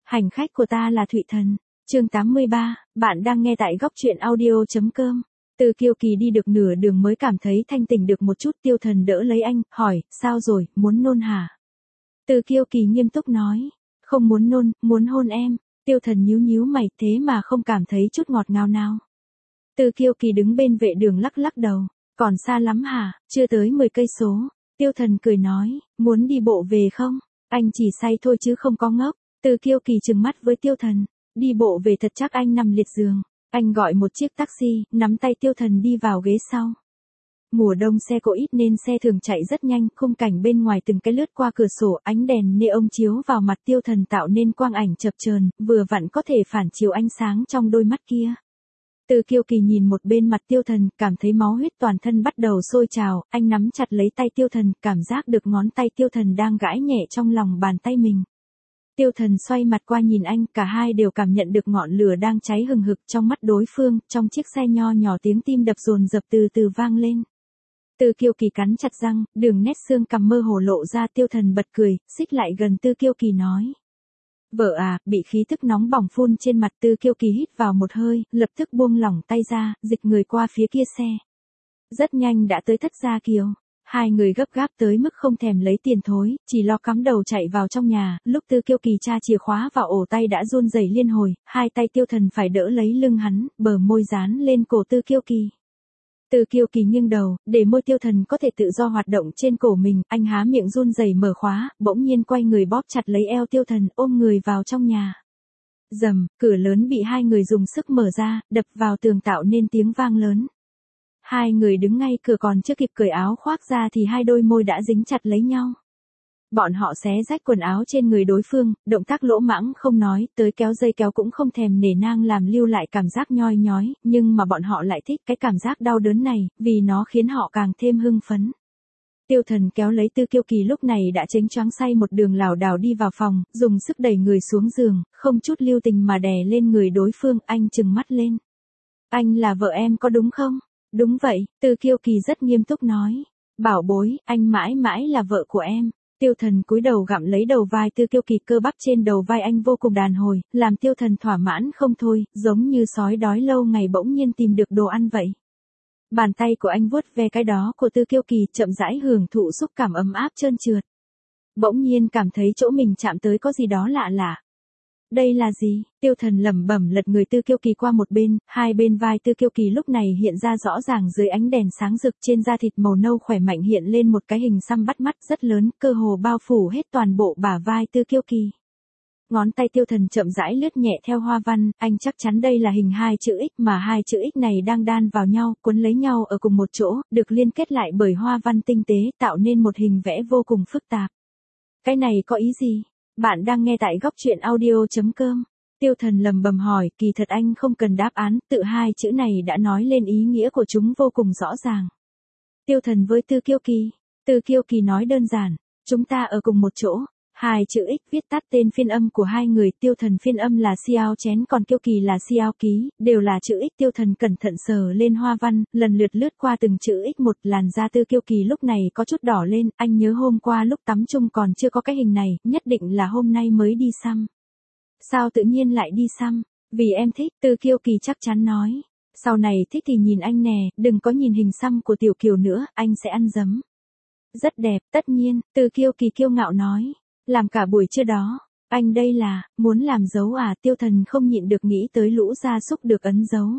Hành khách của ta là Thụy Thần. Chương 83, bạn đang nghe tại góc truyện audio.com. Từ Kiêu Kỳ đi được nửa đường mới cảm thấy thanh tỉnh được một chút. Tiêu Thần đỡ lấy anh, hỏi, sao rồi, muốn nôn hả? Từ Kiêu Kỳ nghiêm túc nói, không muốn nôn, muốn hôn em. Tiêu Thần nhíu nhíu mày, thế mà không cảm thấy chút ngọt ngào nào. Từ Kiêu Kỳ đứng bên vệ đường lắc lắc đầu, còn xa lắm hả, chưa tới 10 cây số. Tiêu Thần cười nói, muốn đi bộ về không? Anh chỉ say thôi chứ không có ngốc. Từ Kiêu Kỳ trừng mắt với Tiêu Thần, đi bộ về thật chắc anh nằm liệt giường. Anh gọi một chiếc taxi, nắm tay Tiêu Thần đi vào ghế sau. Mùa đông xe cộ ít nên xe thường chạy rất nhanh, khung cảnh bên ngoài từng cái lướt qua cửa sổ, ánh đèn neon chiếu vào mặt Tiêu Thần tạo nên quang ảnh chập chờn, vừa vặn có thể phản chiếu ánh sáng trong đôi mắt kia. Từ Kiêu Kỳ nhìn một bên mặt Tiêu Thần, cảm thấy máu huyết toàn thân bắt đầu sôi trào, anh nắm chặt lấy tay Tiêu Thần, cảm giác được ngón tay Tiêu Thần đang gãi nhẹ trong lòng bàn tay mình. Tiêu Thần xoay mặt qua nhìn anh, cả hai đều cảm nhận được ngọn lửa đang cháy hừng hực trong mắt đối phương, trong chiếc xe nho nhỏ tiếng tim đập dồn dập từ từ vang lên. Từ Kiêu Kỳ cắn chặt răng, đường nét xương cằm mơ hồ lộ ra. Tiêu Thần bật cười, xích lại gần Từ Kiêu Kỳ nói. Vợ à, bị khí tức nóng bỏng phun trên mặt. Từ Kiêu Kỳ hít vào một hơi, lập tức buông lỏng tay ra, dịch người qua phía kia xe. Rất nhanh đã tới Thất Gia Kiều. Hai người gấp gáp tới mức không thèm lấy tiền thối, chỉ lo cắm đầu chạy vào trong nhà. Lúc Từ Kiêu Kỳ tra chìa khóa vào ổ tay đã run rẩy liên hồi, hai tay Tiêu Thần phải đỡ lấy lưng hắn, bờ môi dán lên cổ Từ Kiêu Kỳ. Từ Kiêu Kỳ nghiêng đầu, để môi Tiêu Thần có thể tự do hoạt động trên cổ mình, anh há miệng run rẩy mở khóa, bỗng nhiên quay người bóp chặt lấy eo Tiêu Thần, ôm người vào trong nhà. Rầm, cửa lớn bị hai người dùng sức mở ra, đập vào tường tạo nên tiếng vang lớn. Hai người đứng ngay cửa còn chưa kịp cởi áo khoác ra thì hai đôi môi đã dính chặt lấy nhau. Bọn họ xé rách quần áo trên người đối phương, động tác lỗ mãng không nói, tới kéo dây kéo cũng không thèm nể nang làm lưu lại cảm giác nhoi nhói, nhưng mà bọn họ lại thích cái cảm giác đau đớn này, vì nó khiến họ càng thêm hưng phấn. Tiêu Thần kéo lấy Từ Kiêu Kỳ lúc này đã chếnh choáng say một đường lảo đảo đi vào phòng, dùng sức đẩy người xuống giường, không chút lưu tình mà đè lên người đối phương, anh trừng mắt lên. Anh là vợ em có đúng không? Đúng vậy, Từ Kiêu Kỳ rất nghiêm túc nói. Bảo bối, anh mãi mãi là vợ của em. Tiêu Thần cúi đầu gặm lấy đầu vai Từ Kiêu Kỳ, cơ bắp trên đầu vai anh vô cùng đàn hồi, làm Tiêu Thần thỏa mãn không thôi, giống như sói đói lâu ngày bỗng nhiên tìm được đồ ăn vậy. Bàn tay của anh vuốt ve cái đó của Từ Kiêu Kỳ, chậm rãi hưởng thụ xúc cảm ấm áp trơn trượt. Bỗng nhiên cảm thấy chỗ mình chạm tới có gì đó lạ lạ. Đây là gì? Tiêu Thần lẩm bẩm lật người Từ Kiêu Kỳ qua một bên, hai bên vai Từ Kiêu Kỳ lúc này hiện ra rõ ràng dưới ánh đèn sáng rực, trên da thịt màu nâu khỏe mạnh hiện lên một cái hình xăm bắt mắt rất lớn, cơ hồ bao phủ hết toàn bộ bả vai Từ Kiêu Kỳ. Ngón tay Tiêu Thần chậm rãi lướt nhẹ theo hoa văn, anh chắc chắn đây là hình hai chữ X mà hai chữ X này đang đan vào nhau, quấn lấy nhau ở cùng một chỗ, được liên kết lại bởi hoa văn tinh tế, tạo nên một hình vẽ vô cùng phức tạp. Cái này có ý gì? Bạn đang nghe tại góc truyện audio.com. Tiêu Thần lẩm bẩm hỏi, kỳ thật anh không cần đáp án, tự hai chữ này đã nói lên ý nghĩa của chúng vô cùng rõ ràng. Tiêu Thần với Từ Kiêu Kỳ. Từ Kiêu Kỳ nói đơn giản, chúng ta ở cùng một chỗ. Hai chữ X viết tắt tên phiên âm của hai người, Tiêu Thần phiên âm là Xiao Chén còn Kiêu Kỳ là Xiao Ký, đều là chữ X. Tiêu Thần cẩn thận sờ lên hoa văn, lần lượt lướt qua từng chữ X một, làn da Từ Kiêu Kỳ lúc này có chút đỏ lên, anh nhớ hôm qua lúc tắm chung còn chưa có cái hình này, nhất định là hôm nay mới đi xăm. Sao tự nhiên lại đi xăm? Vì em thích, Từ Kiêu Kỳ chắc chắn nói. Sau này thích thì nhìn anh nè, đừng có nhìn hình xăm của Tiểu Kiều nữa, anh sẽ ăn dấm. Rất đẹp, tất nhiên, Từ Kiêu Kỳ kiêu ngạo nói. Làm cả buổi trưa đó, anh đây là, muốn làm dấu à? Tiêu Thần không nhịn được nghĩ tới lũ gia súc được ấn dấu.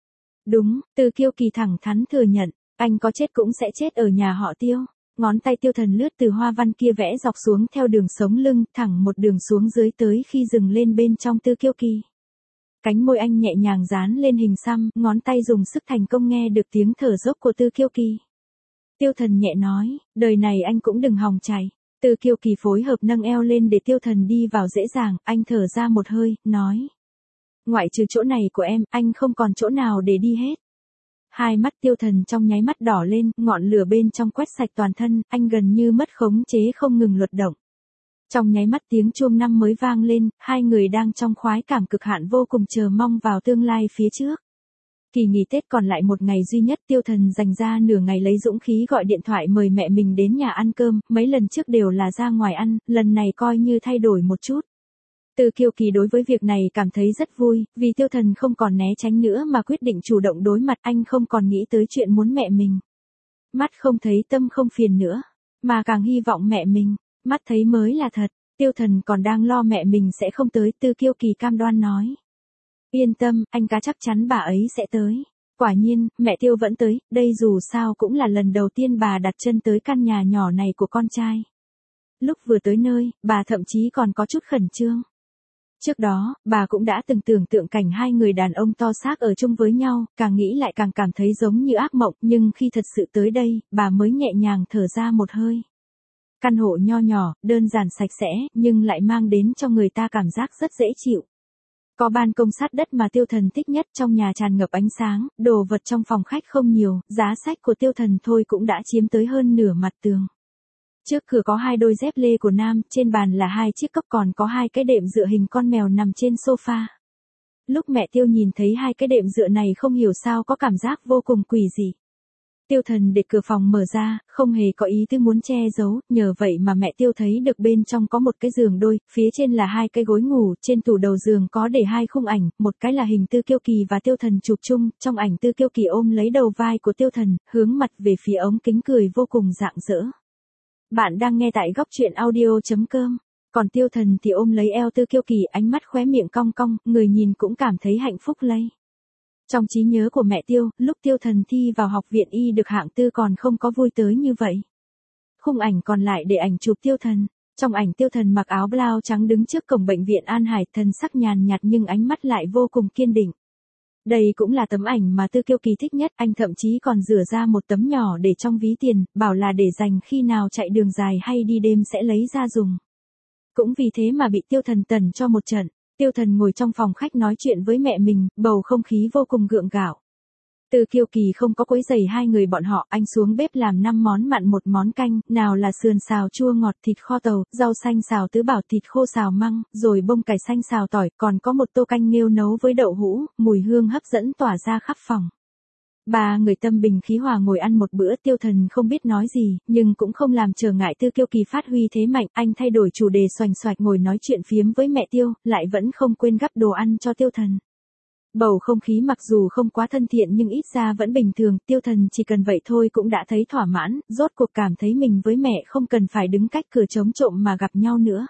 Đúng, Từ Kiêu Kỳ thẳng thắn thừa nhận, anh có chết cũng sẽ chết ở nhà họ Tiêu. Ngón tay Tiêu Thần lướt từ hoa văn kia vẽ dọc xuống theo đường sống lưng, thẳng một đường xuống dưới tới khi dừng lên bên trong Từ Kiêu Kỳ. Cánh môi anh nhẹ nhàng dán lên hình xăm, ngón tay dùng sức thành công nghe được tiếng thở dốc của Từ Kiêu Kỳ. Tiêu Thần nhẹ nói, đời này anh cũng đừng hòng chạy. Từ Kiêu Kỳ phối hợp nâng eo lên để Tiêu Thần đi vào dễ dàng, anh thở ra một hơi, nói. Ngoại trừ chỗ này của em, anh không còn chỗ nào để đi hết. Hai mắt Tiêu Thần trong nháy mắt đỏ lên, ngọn lửa bên trong quét sạch toàn thân, anh gần như mất khống chế không ngừng luật động. Trong nháy mắt tiếng chuông năm mới vang lên, hai người đang trong khoái cảm cực hạn vô cùng chờ mong vào tương lai phía trước. Kỳ nghỉ Tết còn lại một ngày duy nhất, Tiêu Thần dành ra nửa ngày lấy dũng khí gọi điện thoại mời mẹ mình đến nhà ăn cơm, mấy lần trước đều là ra ngoài ăn, lần này coi như thay đổi một chút. Từ Kiêu Kỳ đối với việc này cảm thấy rất vui, vì Tiêu Thần không còn né tránh nữa mà quyết định chủ động đối mặt, anh không còn nghĩ tới chuyện muốn mẹ mình. Mắt không thấy tâm không phiền nữa, mà càng hy vọng mẹ mình, mắt thấy mới là thật. Tiêu Thần còn đang lo mẹ mình sẽ không tới, Từ Kiêu Kỳ cam đoan nói. Yên tâm, anh cá chắc chắn bà ấy sẽ tới. Quả nhiên, mẹ Tiêu vẫn tới, đây dù sao cũng là lần đầu tiên bà đặt chân tới căn nhà nhỏ này của con trai. Lúc vừa tới nơi, bà thậm chí còn có chút khẩn trương. Trước đó, bà cũng đã từng tưởng tượng cảnh hai người đàn ông to xác ở chung với nhau, càng nghĩ lại càng cảm thấy giống như ác mộng, nhưng khi thật sự tới đây, bà mới nhẹ nhàng thở ra một hơi. Căn hộ nho nhỏ, đơn giản sạch sẽ, nhưng lại mang đến cho người ta cảm giác rất dễ chịu. Có ban công sát đất mà Tiêu Thần thích nhất, trong nhà tràn ngập ánh sáng, đồ vật trong phòng khách không nhiều, giá sách của Tiêu Thần thôi cũng đã chiếm tới hơn nửa mặt tường. Trước cửa có 2 đôi dép lê của nam, trên bàn là 2 chiếc cốc, còn có 2 cái đệm dựa hình con mèo nằm trên sofa. Lúc mẹ Tiêu nhìn thấy 2 cái đệm dựa này không hiểu sao có cảm giác vô cùng quỷ dị. Tiêu Thần để cửa phòng mở ra, không hề có ý tư muốn che giấu, nhờ vậy mà mẹ Tiêu thấy được bên trong có một cái giường đôi, phía trên là 2 cái gối ngủ, trên tủ đầu giường có để 2 khung ảnh, một cái là hình Từ Kiêu Kỳ và Tiêu Thần chụp chung, trong ảnh Từ Kiêu Kỳ ôm lấy đầu vai của Tiêu Thần, hướng mặt về phía ống kính cười vô cùng rạng rỡ. Bạn đang nghe tại góc truyện audio.com, còn Tiêu Thần thì ôm lấy eo Từ Kiêu Kỳ, ánh mắt khóe miệng cong cong, người nhìn cũng cảm thấy hạnh phúc lây. Trong trí nhớ của mẹ Tiêu, lúc Tiêu Thần thi vào học viện y được hạng tư còn không có vui tới như vậy. Khung ảnh còn lại để ảnh chụp Tiêu Thần. Trong ảnh Tiêu Thần mặc áo blau trắng đứng trước cổng bệnh viện An Hải, thần sắc nhàn nhạt nhưng ánh mắt lại vô cùng kiên định. Đây cũng là tấm ảnh mà Từ Kiêu Kỳ thích nhất, anh thậm chí còn rửa ra một tấm nhỏ để trong ví tiền, bảo là để dành khi nào chạy đường dài hay đi đêm sẽ lấy ra dùng. Cũng vì thế mà bị Tiêu Thần tẩn cho một trận. Tiêu Thần ngồi trong phòng khách nói chuyện với mẹ mình, bầu không khí vô cùng gượng gạo. Từ Kiêu Kỳ không có quấy rầy hai người bọn họ, anh xuống bếp làm 5 món mặn 1 món canh, nào là sườn xào chua ngọt, thịt kho tàu, rau xanh xào tứ bảo, thịt khô xào măng, rồi bông cải xanh xào tỏi, còn có một tô canh nghêu nấu với đậu hũ, mùi hương hấp dẫn tỏa ra khắp phòng. 3 người tâm bình khí hòa ngồi ăn một bữa, Tiêu Thần không biết nói gì, nhưng cũng không làm trở ngại Từ Kiêu Kỳ phát huy thế mạnh, anh thay đổi chủ đề xoành xoạch ngồi nói chuyện phiếm với mẹ Tiêu, lại vẫn không quên gắp đồ ăn cho Tiêu Thần. Bầu không khí mặc dù không quá thân thiện nhưng ít ra vẫn bình thường, Tiêu Thần chỉ cần vậy thôi cũng đã thấy thỏa mãn, rốt cuộc cảm thấy mình với mẹ không cần phải đứng cách cửa chống trộm mà gặp nhau nữa.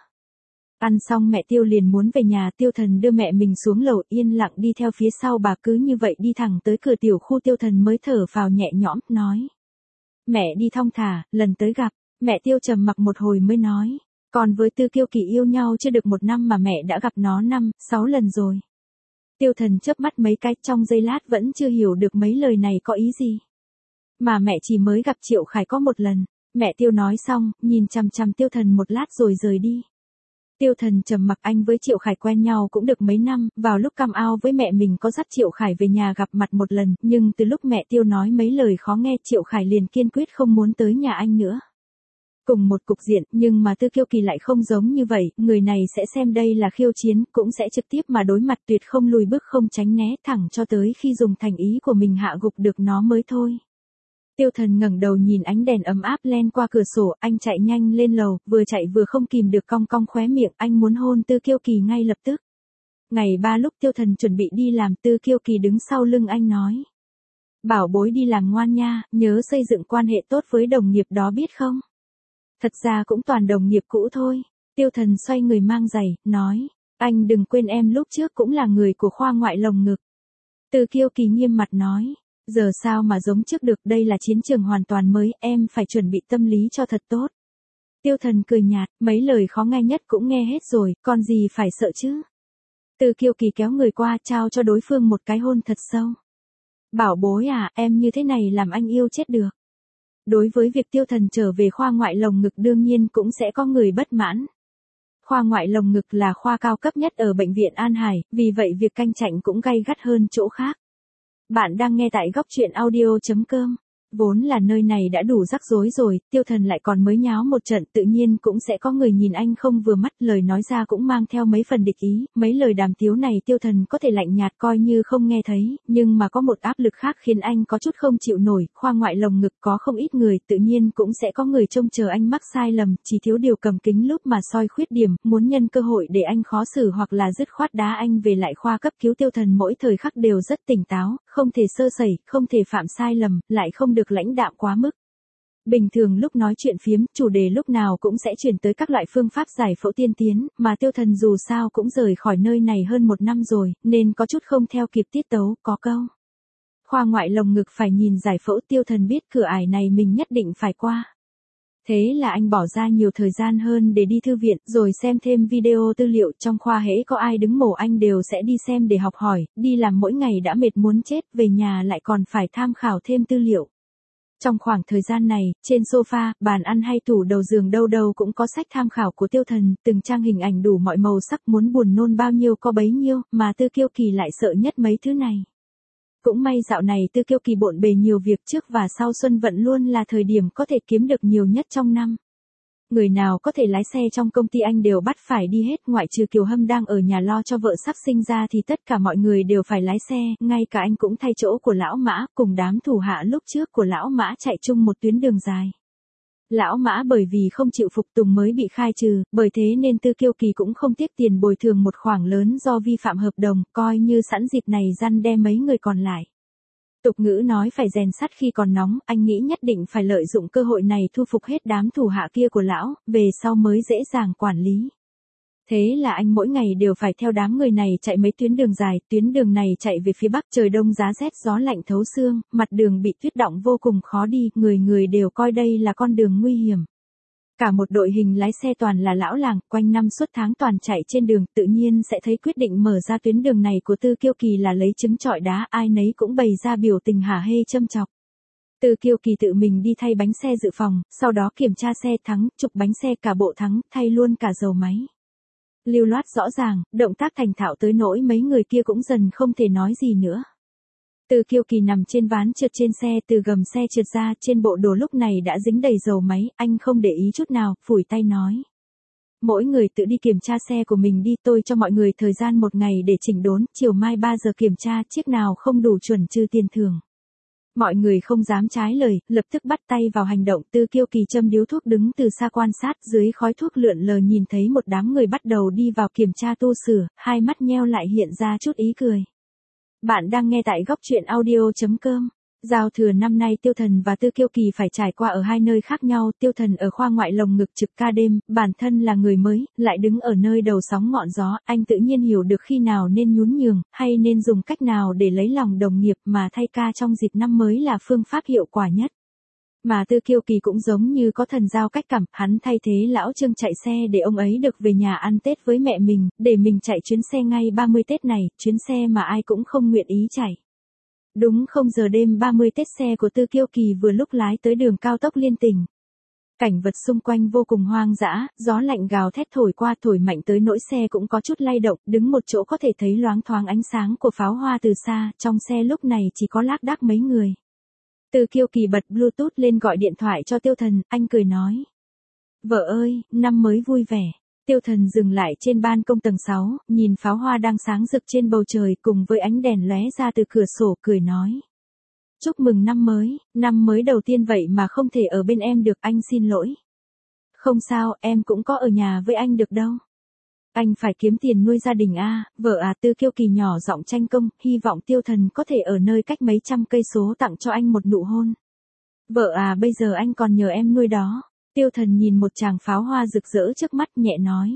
Ăn xong mẹ Tiêu liền muốn về nhà, Tiêu Thần đưa mẹ mình xuống lầu, yên lặng đi theo phía sau bà, cứ như vậy đi thẳng tới cửa tiểu khu. Tiêu Thần mới thở phào nhẹ nhõm, nói. Mẹ đi thong thả, lần tới gặp. Mẹ Tiêu trầm mặc một hồi mới nói. Còn với Từ Kiêu Kỳ yêu nhau chưa được 1 năm mà mẹ đã gặp nó 5-6 lần rồi. Tiêu Thần chớp mắt mấy cái, trong giây lát vẫn chưa hiểu được mấy lời này có ý gì. Mà mẹ chỉ mới gặp Triệu Khải có 1 lần. Mẹ Tiêu nói xong, nhìn chằm chằm Tiêu Thần một lát rồi rời đi. Tiêu Thần trầm mặc, anh với Triệu Khải quen nhau cũng được mấy năm, vào lúc cam ao với mẹ mình có dắt Triệu Khải về nhà gặp mặt 1 lần, nhưng từ lúc mẹ Tiêu nói mấy lời khó nghe, Triệu Khải liền kiên quyết không muốn tới nhà anh nữa. Cùng một cục diện, nhưng mà Từ Kiêu Kỳ lại không giống như vậy, người này sẽ xem đây là khiêu chiến, cũng sẽ trực tiếp mà đối mặt, tuyệt không lùi bước không tránh né, thẳng cho tới khi dùng thành ý của mình hạ gục được nó mới thôi. Tiêu Thần ngẩng đầu nhìn ánh đèn ấm áp len qua cửa sổ, anh chạy nhanh lên lầu, vừa chạy vừa không kìm được cong cong khóe miệng, anh muốn hôn Từ Kiêu Kỳ ngay lập tức. Ngày 3 lúc Tiêu Thần chuẩn bị đi làm, Từ Kiêu Kỳ đứng sau lưng anh nói. Bảo bối đi làm ngoan nha, nhớ xây dựng quan hệ tốt với đồng nghiệp đó biết không? Thật ra cũng toàn đồng nghiệp cũ thôi. Tiêu Thần xoay người mang giày, nói. Anh đừng quên em lúc trước cũng là người của khoa ngoại lồng ngực. Từ Kiêu Kỳ nghiêm mặt nói. Giờ sao mà giống trước được, đây là chiến trường hoàn toàn mới, em phải chuẩn bị tâm lý cho thật tốt. Tiêu Thần cười nhạt, mấy lời khó nghe nhất cũng nghe hết rồi, còn gì phải sợ chứ. Từ Kiêu Kỳ kéo người qua, trao cho đối phương một cái hôn thật sâu. Bảo bối à, em như thế này làm anh yêu chết được. Đối với việc Tiêu Thần trở về khoa ngoại lồng ngực đương nhiên cũng sẽ có người bất mãn. Khoa ngoại lồng ngực là khoa cao cấp nhất ở bệnh viện An Hải, vì vậy việc cạnh tranh cũng gay gắt hơn chỗ khác. Bạn đang nghe tại góc truyện audio.com. Vốn là nơi này đã đủ rắc rối rồi, Tiêu Thần lại còn mới nháo một trận, tự nhiên cũng sẽ có người nhìn anh không vừa mắt, lời nói ra cũng mang theo mấy phần địch ý, mấy lời đàm tiếu này Tiêu Thần có thể lạnh nhạt coi như không nghe thấy, nhưng mà có một áp lực khác khiến anh có chút không chịu nổi, khoa ngoại lồng ngực có không ít người, tự nhiên cũng sẽ có người trông chờ anh mắc sai lầm, chỉ thiếu điều cầm kính lúp mà soi khuyết điểm, muốn nhân cơ hội để anh khó xử hoặc là dứt khoát đá anh về lại khoa cấp cứu. Tiêu Thần mỗi thời khắc đều rất tỉnh táo, không thể sơ sẩy, không thể phạm sai lầm, lại không được lãnh đạm quá mức. Bình thường lúc nói chuyện phiếm, chủ đề lúc nào cũng sẽ chuyển tới các loại phương pháp giải phẫu tiên tiến, mà Tiêu Thần dù sao cũng rời khỏi nơi này hơn 1 năm rồi, nên có chút không theo kịp tiết tấu, có câu. Khoa ngoại lồng ngực phải nhìn giải phẫu, Tiêu Thần biết cửa ải này mình nhất định phải qua. Thế là anh bỏ ra nhiều thời gian hơn để đi thư viện, rồi xem thêm video tư liệu, trong khoa hễ có ai đứng mổ anh đều sẽ đi xem để học hỏi, đi làm mỗi ngày đã mệt muốn chết, về nhà lại còn phải tham khảo thêm tư liệu. Trong khoảng thời gian này, trên sofa, bàn ăn hay tủ đầu giường đâu đâu cũng có sách tham khảo của Tiêu Thần, từng trang hình ảnh đủ mọi màu sắc, muốn buồn nôn bao nhiêu có bấy nhiêu, mà Tư Kiêu Kỳ lại sợ nhất mấy thứ này. Cũng may dạo này Tư Kiêu Kỳ bộn bề nhiều việc, trước và sau xuân vận luôn là thời điểm có thể kiếm được nhiều nhất trong năm. Người nào có thể lái xe trong công ty anh đều bắt phải đi hết, ngoại trừ Kiều Hâm đang ở nhà lo cho vợ sắp sinh ra thì tất cả mọi người đều phải lái xe, ngay cả anh cũng thay chỗ của lão Mã, cùng đám thủ hạ lúc trước của lão Mã chạy chung một tuyến đường dài. Lão Mã bởi vì không chịu phục tùng mới bị khai trừ, bởi thế nên Tư Kiêu Kỳ cũng không tiếc tiền bồi thường một khoản lớn do vi phạm hợp đồng, coi như sẵn dịp này răn đe mấy người còn lại. Tục ngữ nói phải rèn sắt khi còn nóng, anh nghĩ nhất định phải lợi dụng cơ hội này thu phục hết đám thủ hạ kia của lão, về sau mới dễ dàng quản lý. Thế là anh mỗi ngày đều phải theo đám người này chạy mấy tuyến đường dài, tuyến đường này chạy về phía bắc, trời đông giá rét gió lạnh thấu xương, mặt đường bị tuyết đọng vô cùng khó đi, người người đều coi đây là con đường nguy hiểm. Cả một đội hình lái xe toàn là lão làng, quanh năm suốt tháng toàn chạy trên đường, tự nhiên sẽ thấy quyết định mở ra tuyến đường này của Tư Kiêu Kỳ là lấy trứng trọi đá, ai nấy cũng bày ra biểu tình hả hê châm chọc. Tư Kiêu Kỳ tự mình đi thay bánh xe dự phòng, sau đó kiểm tra xe thắng, trục bánh xe cả bộ thắng, thay luôn cả dầu máy. Lưu loát rõ ràng, động tác thành thạo tới nỗi mấy người kia cũng dần không thể nói gì nữa. Tư Kiêu Kỳ nằm trên ván trượt trên xe, từ gầm xe trượt ra, trên bộ đồ lúc này đã dính đầy dầu máy, anh không để ý chút nào, phủi tay nói. Mỗi người tự đi kiểm tra xe của mình đi, tôi cho mọi người thời gian 1 ngày để chỉnh đốn, chiều mai 3 giờ kiểm tra, chiếc nào không đủ chuẩn trừ tiền thưởng. Mọi người không dám trái lời, lập tức bắt tay vào hành động. Tư Kiêu Kỳ châm điếu thuốc đứng từ xa quan sát, dưới khói thuốc lượn lờ nhìn thấy một đám người bắt đầu đi vào kiểm tra tu sửa, hai mắt nheo lại hiện ra chút ý cười. Bạn đang nghe tại góc truyện audio.com. Giao thừa năm nay Tiêu Thần và Tư Kiêu Kỳ phải trải qua ở hai nơi khác nhau, Tiêu Thần ở khoa ngoại lồng ngực trực ca đêm, bản thân là người mới, lại đứng ở nơi đầu sóng ngọn gió, anh tự nhiên hiểu được khi nào nên nhún nhường, hay nên dùng cách nào để lấy lòng đồng nghiệp, mà thay ca trong dịp năm mới là phương pháp hiệu quả nhất. Mà Tư Kiêu Kỳ cũng giống như có thần giao cách cảm, hắn thay thế lão Trương chạy xe để ông ấy được về nhà ăn Tết với mẹ mình, để mình chạy chuyến xe ngay 30 Tết này, chuyến xe mà ai cũng không nguyện ý chạy. Đúng 0 giờ đêm 30 Tết, xe của Tư Kiêu Kỳ vừa lúc lái tới đường cao tốc liên tỉnh. Cảnh vật xung quanh vô cùng hoang dã, gió lạnh gào thét thổi qua, thổi mạnh tới nỗi xe cũng có chút lay động, đứng một chỗ có thể thấy loáng thoáng ánh sáng của pháo hoa từ xa, trong xe lúc này chỉ có lác đác mấy người. Tư Kiêu Kỳ bật Bluetooth lên gọi điện thoại cho Tiêu Thần, anh cười nói. Vợ ơi, năm mới vui vẻ. Tiêu Thần dừng lại trên ban công tầng 6, nhìn pháo hoa đang sáng rực trên bầu trời cùng với ánh đèn lóe ra từ cửa sổ, cười nói. Chúc mừng năm mới đầu tiên vậy mà không thể ở bên em được, anh xin lỗi. Không sao, em cũng có ở nhà với anh được đâu. Anh phải kiếm tiền nuôi gia đình a, vợ à. Tư Kiêu Kỳ nhỏ giọng tranh công, hy vọng Tiêu Thần có thể ở nơi cách mấy trăm cây số tặng cho anh một nụ hôn. Vợ à, bây giờ anh còn nhờ em nuôi đó. Tiêu Thần nhìn một tràng pháo hoa rực rỡ trước mắt nhẹ nói.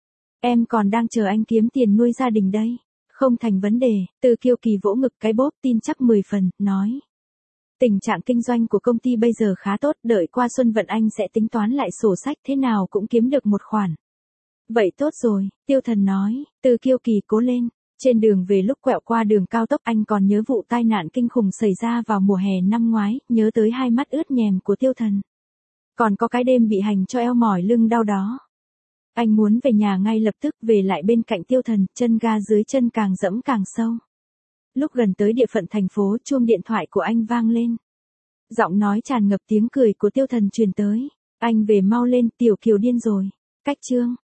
Em còn đang chờ anh kiếm tiền nuôi gia đình đây. Không thành vấn đề. Tư Kiêu Kỳ vỗ ngực cái bóp, tin chắc 10 phần, nói. Tình trạng kinh doanh của công ty bây giờ khá tốt, đợi qua xuân vận anh sẽ tính toán lại sổ sách, thế nào cũng kiếm được một khoản. Vậy tốt rồi, Tiêu Thần nói. Tư Kiêu Kỳ cố lên. Trên đường về lúc quẹo qua đường cao tốc, anh còn nhớ vụ tai nạn kinh khủng xảy ra vào mùa hè năm ngoái, nhớ tới hai mắt ướt nhèm của Tiêu Thần. Còn có cái đêm bị hành cho eo mỏi lưng đau đó. Anh muốn về nhà ngay lập tức, về lại bên cạnh Tiêu Thần, chân ga dưới chân càng dẫm càng sâu. Lúc gần tới địa phận thành phố, chuông điện thoại của anh vang lên. Giọng nói tràn ngập tiếng cười của Tiêu Thần truyền tới. Anh về mau lên, Tiểu Kiều điên rồi. Cách chương.